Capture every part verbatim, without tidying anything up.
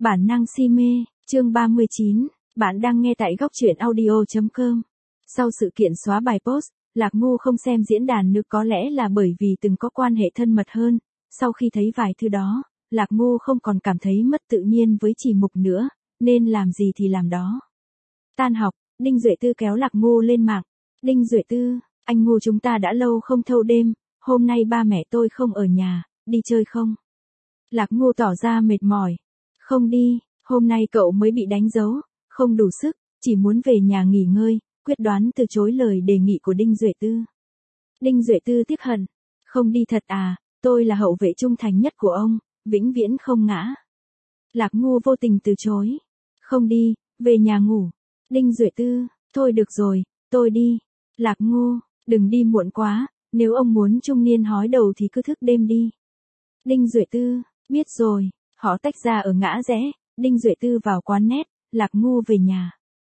Bản năng si mê, chương ba mươi chín, bạn đang nghe tại góc truyện audio chấm com. Sau sự kiện xóa bài post, Lạc Ngu không xem diễn đàn nữa có lẽ là bởi vì từng có quan hệ thân mật hơn, sau khi thấy vài thứ đó, Lạc Ngu không còn cảm thấy mất tự nhiên với Trì Mục nữa, nên làm gì thì làm đó. Tan học, Đinh Duệ Tư kéo Lạc Ngu lên mạng. Đinh Duệ Tư, anh Ngu chúng ta đã lâu không thâu đêm, hôm nay ba mẹ tôi không ở nhà, đi chơi không? Lạc Ngu tỏ ra mệt mỏi. Không đi, hôm nay cậu mới bị đánh dấu, không đủ sức, chỉ muốn về nhà nghỉ ngơi, quyết đoán từ chối lời đề nghị của Đinh Duệ Tư. Đinh Duệ Tư tiếc hận. Không đi thật à, tôi là hậu vệ trung thành nhất của ông, vĩnh viễn không ngã. Lạc Ngu vô tình từ chối. Không đi, về nhà ngủ. Đinh Duệ Tư, thôi được rồi, tôi đi. Lạc Ngu, đừng đi muộn quá, nếu ông muốn trung niên hói đầu thì cứ thức đêm đi. Đinh Duệ Tư, biết rồi. Họ tách ra ở ngã rẽ, Đinh Duệ Tư vào quán net, Lạc Ngu về nhà.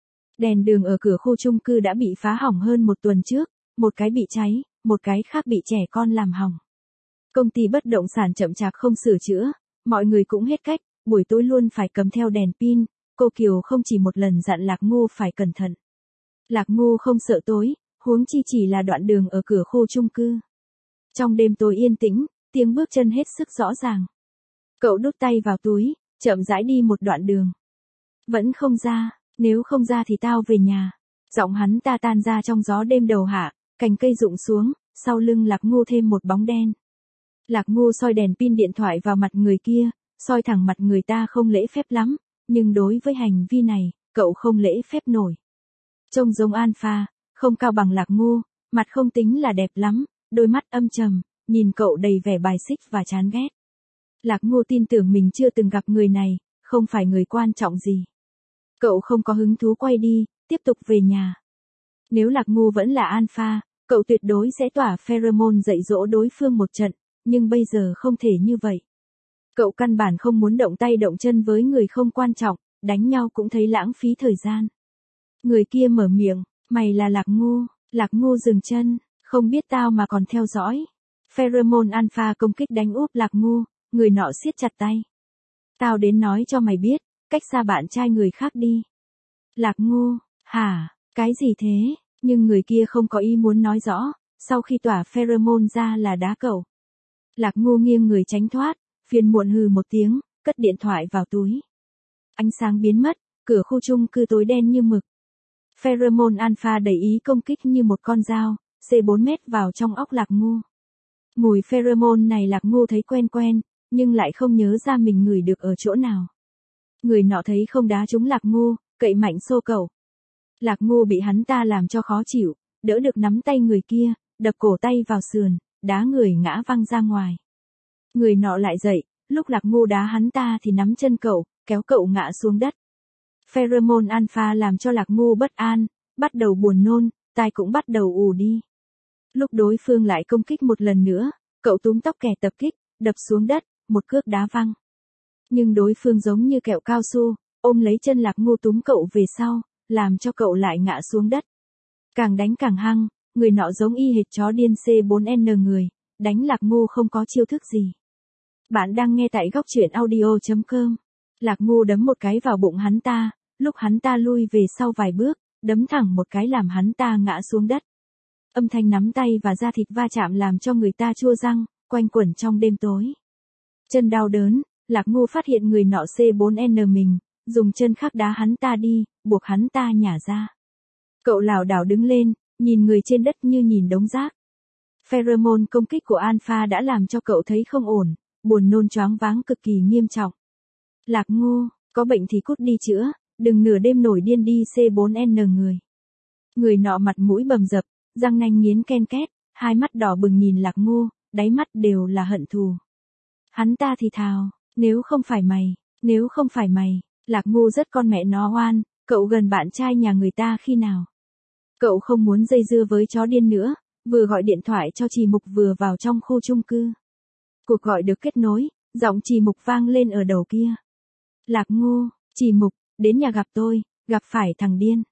Đèn đường ở cửa khu chung cư đã bị phá hỏng hơn một tuần trước, một cái bị cháy, một cái khác bị trẻ con làm hỏng. Công ty bất động sản chậm chạp không sửa chữa, mọi người cũng hết cách, buổi tối luôn phải cầm theo đèn pin, cô Kiều không chỉ một lần dặn Lạc Ngu phải cẩn thận. Lạc Ngu không sợ tối, huống chi chỉ là đoạn đường ở cửa khu chung cư. Trong đêm tối yên tĩnh, tiếng bước chân hết sức rõ ràng. Cậu đút tay vào túi, chậm rãi đi một đoạn đường. Vẫn không ra, nếu không ra thì tao về nhà. Giọng hắn ta tan ra trong gió đêm đầu hạ, cành cây rụng xuống, sau lưng Lạc Ngu thêm một bóng đen. Lạc Ngu soi đèn pin điện thoại vào mặt người kia, soi thẳng mặt người ta không lễ phép lắm, nhưng đối với hành vi này, cậu không lễ phép nổi. Trông giống Alpha, không cao bằng Lạc Ngu, mặt không tính là đẹp lắm, đôi mắt âm trầm, nhìn cậu đầy vẻ bài xích và chán ghét. Lạc Ngu tin tưởng mình chưa từng gặp người này, không phải người quan trọng gì. Cậu không có hứng thú quay đi, tiếp tục về nhà. Nếu Lạc Ngu vẫn là Alpha, cậu tuyệt đối sẽ tỏa pheromone dạy dỗ đối phương một trận, nhưng bây giờ không thể như vậy. Cậu căn bản không muốn động tay động chân với người không quan trọng, đánh nhau cũng thấy lãng phí thời gian. Người kia mở miệng, mày là Lạc Ngu. Lạc Ngu dừng chân, không biết tao mà còn theo dõi. Pheromone Alpha công kích đánh úp Lạc Ngu. Người nọ siết chặt tay. Tao đến nói cho mày biết, cách xa bạn trai người khác đi. Lạc Ngu, hả, cái gì thế? Nhưng người kia không có ý muốn nói rõ, sau khi tỏa pheromone ra là đá cậu. Lạc Ngu nghiêng người tránh thoát, phiền muộn hừ một tiếng, cất điện thoại vào túi. Ánh sáng biến mất, cửa khu chung cư tối đen như mực. Pheromone Alpha đẩy ý công kích như một con dao, xê bốn mét vào trong óc Lạc Ngu. Mùi pheromone này Lạc Ngu thấy quen quen, nhưng lại không nhớ ra mình ngửi được ở chỗ nào. Người nọ thấy không đá trúng Lạc Ngu, cậy mạnh xô cậu. Lạc Ngu bị hắn ta làm cho khó chịu, đỡ được nắm tay người kia, đập cổ tay vào sườn, đá người ngã văng ra ngoài. Người nọ lại dậy, lúc Lạc Ngu đá hắn ta thì nắm chân cậu, kéo cậu ngã xuống đất. Pheromone Alpha làm cho Lạc Ngu bất an, bắt đầu buồn nôn, tai cũng bắt đầu ù đi. Lúc đối phương lại công kích một lần nữa, cậu túm tóc kẻ tập kích, đập xuống đất, một cước đá văng. Nhưng đối phương giống như kẹo cao su, ôm lấy chân Lạc Ngu túm cậu về sau, làm cho cậu lại ngã xuống đất. Càng đánh càng hăng, người nọ giống y hệt chó điên xê bốn en người, đánh Lạc Ngu không có chiêu thức gì. Bạn đang nghe tại góc truyện audio chấm com. Lạc Ngu đấm một cái vào bụng hắn ta, lúc hắn ta lui về sau vài bước, đấm thẳng một cái làm hắn ta ngã xuống đất. Âm thanh nắm tay và da thịt va chạm làm cho người ta chua răng, quanh quẩn trong đêm tối. Chân đau đớn, Lạc Ngu phát hiện người nọ xê bốn en mình, dùng chân khác đá hắn ta đi, buộc hắn ta nhả ra. Cậu lảo đảo đứng lên, nhìn người trên đất như nhìn đống rác. Pheromone công kích của Alpha đã làm cho cậu thấy không ổn, buồn nôn choáng váng cực kỳ nghiêm trọng. Lạc Ngu, có bệnh thì cút đi chữa, đừng nửa đêm nổi điên đi xê bốn en người. Người nọ mặt mũi bầm dập, răng nanh nghiến ken két, hai mắt đỏ bừng nhìn Lạc Ngu, đáy mắt đều là hận thù. Hắn ta thì thào, nếu không phải mày, nếu không phải mày, Lạc Ngu rất con mẹ nó oan, cậu gần bạn trai nhà người ta khi nào. Cậu không muốn dây dưa với chó điên nữa, vừa gọi điện thoại cho Trì Mục vừa vào trong khu chung cư. Cuộc gọi được kết nối, giọng Trì Mục vang lên ở đầu kia. Lạc Ngu, Trì Mục, đến nhà gặp tôi, gặp phải thằng điên.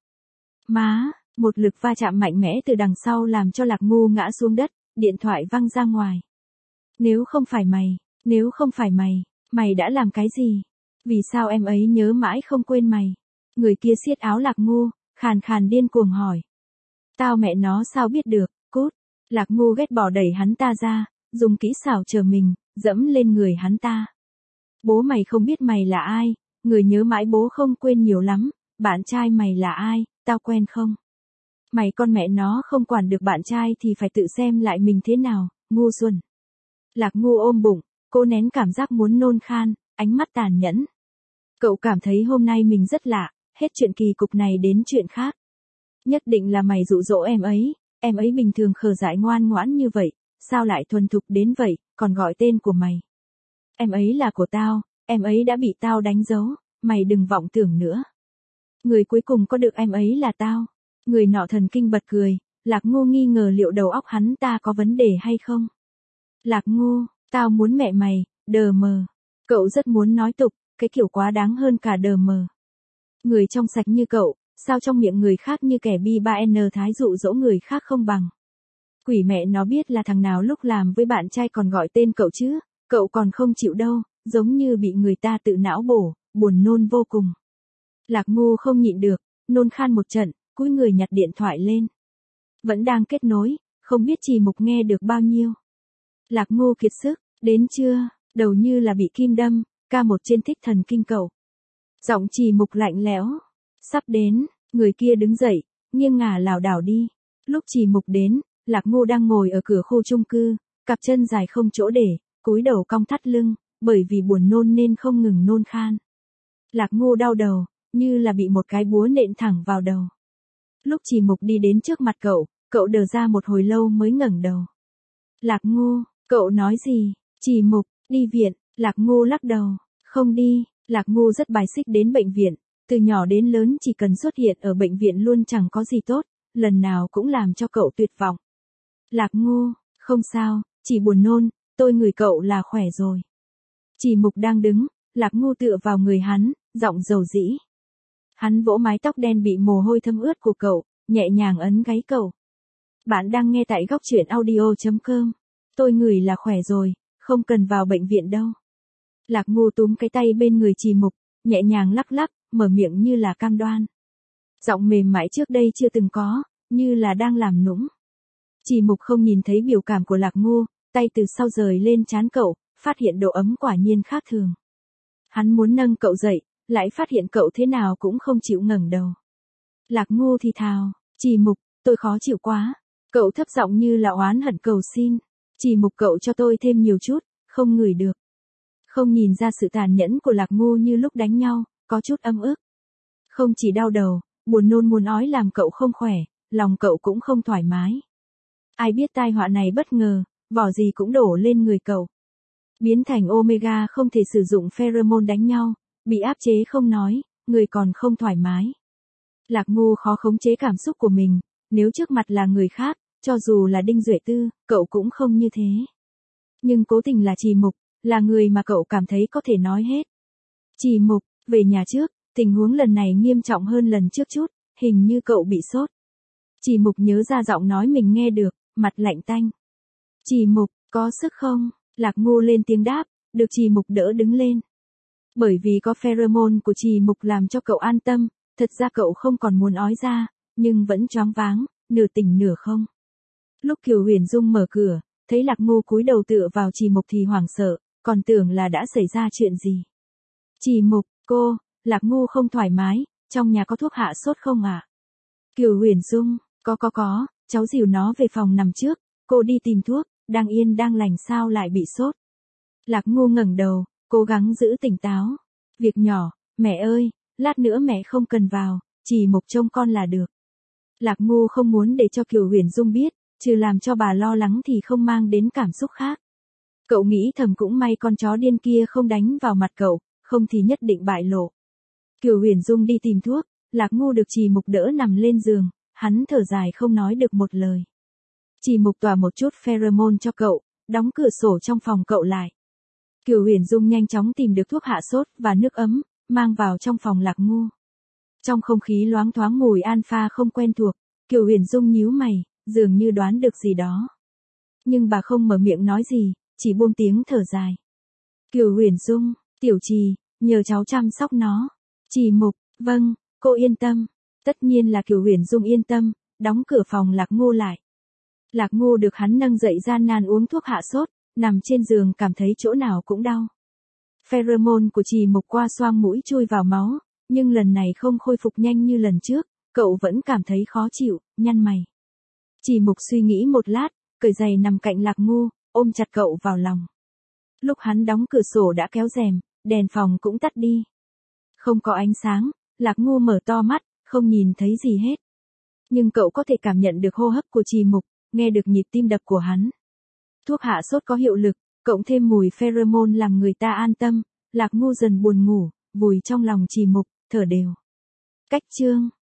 Má, một lực va chạm mạnh mẽ từ đằng sau làm cho Lạc Ngu ngã xuống đất, điện thoại văng ra ngoài. Nếu không phải mày, nếu không phải mày, mày đã làm cái gì? Vì sao em ấy nhớ mãi không quên mày? Người kia siết áo Lạc Ngu, khàn khàn điên cuồng hỏi. Tao mẹ nó sao biết được, cút. Lạc Ngu ghét bỏ đẩy hắn ta ra, dùng kỹ xảo chờ mình, dẫm lên người hắn ta. Bố mày không biết mày là ai, người nhớ mãi bố không quên nhiều lắm, bạn trai mày là ai, tao quen không? Mày con mẹ nó không quản được bạn trai thì phải tự xem lại mình thế nào, ngu xuẩn. Lạc Ngu ôm bụng, cô nén cảm giác muốn nôn khan, ánh mắt tàn nhẫn. Cậu cảm thấy hôm nay mình rất lạ, hết chuyện kỳ cục này đến chuyện khác. Nhất định là mày dụ dỗ em ấy, em ấy bình thường khờ dại ngoan ngoãn như vậy, sao lại thuần thục đến vậy, còn gọi tên của mày. Em ấy là của tao, em ấy đã bị tao đánh dấu, mày đừng vọng tưởng nữa. Người cuối cùng có được em ấy là tao. Người nọ thần kinh bật cười, Lạc Ngu nghi ngờ liệu đầu óc hắn ta có vấn đề hay không. Lạc Ngu, tao muốn mẹ mày, đờ mờ. Cậu rất muốn nói tục, cái kiểu quá đáng hơn cả đờ mờ. Người trong sạch như cậu, sao trong miệng người khác như kẻ bi ba n thái dụ dỗ người khác không bằng. Quỷ mẹ nó biết là thằng nào lúc làm với bạn trai còn gọi tên cậu chứ, cậu còn không chịu đâu, giống như bị người ta tự não bổ, buồn nôn vô cùng. Lạc Ngu không nhịn được, nôn khan một trận, cúi người nhặt điện thoại lên. Vẫn đang kết nối, không biết Trì Mục nghe được bao nhiêu. Lạc Ngu kiệt sức, đến chưa, đầu như là bị kim đâm, ca một trên thích thần kinh cậu. Giọng Trì Mục lạnh lẽo, sắp đến, người kia đứng dậy, nghiêng ngả lảo đảo đi. Lúc Trì Mục đến, Lạc Ngu đang ngồi ở cửa khu chung cư, cặp chân dài không chỗ để, cúi đầu cong thắt lưng, bởi vì buồn nôn nên không ngừng nôn khan. Lạc Ngu đau đầu, như là bị một cái búa nện thẳng vào đầu. Lúc Trì Mục đi đến trước mặt cậu, cậu đờ ra một hồi lâu mới ngẩng đầu. Lạc Ngu, cậu nói gì? Trì Mục, đi viện. Lạc Ngu lắc đầu, không đi. Lạc Ngu rất bài xích đến bệnh viện, từ nhỏ đến lớn chỉ cần xuất hiện ở bệnh viện luôn chẳng có gì tốt, lần nào cũng làm cho cậu tuyệt vọng. Lạc Ngu, không sao, chỉ buồn nôn, tôi ngửi cậu là khỏe rồi. Trì Mục đang đứng, Lạc Ngu tựa vào người hắn, giọng dầu dĩ. Hắn vỗ mái tóc đen bị mồ hôi thấm ướt của cậu, nhẹ nhàng ấn gáy cậu. Bạn đang nghe tại góc truyện audio chấm com. Tôi ngửi là khỏe rồi, không cần vào bệnh viện đâu. Lạc Ngu túm cái tay bên người Trì Mục, nhẹ nhàng lắc lắc, mở miệng như là cam đoan. Giọng mềm mại trước đây chưa từng có, như là đang làm nũng. Trì Mục không nhìn thấy biểu cảm của Lạc Ngu, tay từ sau rời lên trán cậu, phát hiện độ ấm quả nhiên khác thường. Hắn muốn nâng cậu dậy, lại phát hiện cậu thế nào cũng không chịu ngẩng đầu. Lạc Ngu thì thào, Trì Mục, tôi khó chịu quá. Cậu thấp giọng như là oán hận cầu xin. Trì Mục, cậu cho tôi thêm nhiều chút, không ngửi được. Không nhìn ra sự tàn nhẫn của Lạc Ngu như lúc đánh nhau, có chút âm ức. Không chỉ đau đầu, buồn nôn muốn ói làm cậu không khỏe, lòng cậu cũng không thoải mái. Ai biết tai họa này bất ngờ, vỏ gì cũng đổ lên người cậu. Biến thành Omega không thể sử dụng pheromone đánh nhau, bị áp chế không nói, người còn không thoải mái. Lạc Ngu khó khống chế cảm xúc của mình, nếu trước mặt là người khác, cho dù là Đinh Duệ Tư, cậu cũng không như thế. Nhưng cố tình là Trì Mục, là người mà cậu cảm thấy có thể nói hết. Trì Mục, về nhà trước, tình huống lần này nghiêm trọng hơn lần trước chút, hình như cậu bị sốt. Trì Mục nhớ ra giọng nói mình nghe được, mặt lạnh tanh. Trì Mục, có sức không? Lạc Ngu lên tiếng đáp, được Trì Mục đỡ đứng lên. Bởi vì có pheromone của Trì Mục làm cho cậu an tâm, thật ra cậu không còn muốn ói ra, nhưng vẫn choáng váng, nửa tỉnh nửa không. Lúc Kiều Huyền Dung mở cửa, thấy Lạc Ngu cúi đầu tựa vào Trì Mục thì hoảng sợ, còn tưởng là đã xảy ra chuyện gì. Trì Mục, cô, Lạc Ngu không thoải mái, trong nhà có thuốc hạ sốt không ạ? À? Kiều Huyền Dung, có có có, cháu dìu nó về phòng nằm trước, cô đi tìm thuốc, đang yên đang lành sao lại bị sốt. Lạc Ngu ngẩng đầu, cố gắng giữ tỉnh táo. Việc nhỏ, mẹ ơi, lát nữa mẹ không cần vào, Trì Mục trông con là được. Lạc Ngu không muốn để cho Kiều Huyền Dung biết, trừ làm cho bà lo lắng thì không mang đến cảm xúc khác. Cậu nghĩ thầm cũng may con chó điên kia không đánh vào mặt cậu, không thì nhất định bại lộ. Kiều Huyền Dung đi tìm thuốc, Lạc Ngu được Trì Mục đỡ nằm lên giường, hắn thở dài không nói được một lời. Trì Mục tỏa một chút pheromone cho cậu, đóng cửa sổ trong phòng cậu lại. Kiều Huyền Dung nhanh chóng tìm được thuốc hạ sốt và nước ấm, mang vào trong phòng Lạc Ngu. Trong không khí loáng thoáng mùi alpha không quen thuộc, Kiều Huyền Dung nhíu mày, dường như đoán được gì đó. Nhưng bà không mở miệng nói gì, chỉ buông tiếng thở dài. Kiều Huyền Dung, Tiểu Trì, nhờ cháu chăm sóc nó. Chỉ Mục, vâng, cô yên tâm. Tất nhiên là Kiều Huyền Dung yên tâm, đóng cửa phòng Lạc Ngô lại. Lạc Ngô được hắn nâng dậy gian nan uống thuốc hạ sốt, nằm trên giường cảm thấy chỗ nào cũng đau. Pheromone của Chỉ Mục qua xoang mũi chui vào máu, nhưng lần này không khôi phục nhanh như lần trước, cậu vẫn cảm thấy khó chịu, nhăn mày. Chỉ Mục suy nghĩ một lát, cởi giày nằm cạnh Lạc Ngô, ôm chặt cậu vào lòng. Lúc hắn đóng cửa sổ đã kéo rèm, đèn phòng cũng tắt đi. Không có ánh sáng, Lạc Ngô mở to mắt, không nhìn thấy gì hết. Nhưng cậu có thể cảm nhận được hô hấp của Chỉ Mục, nghe được nhịp tim đập của hắn. Thuốc hạ sốt có hiệu lực, cộng thêm mùi pheromone làm người ta an tâm, Lạc Ngô dần buồn ngủ, vùi trong lòng Chỉ Mục, thở đều. Cách chương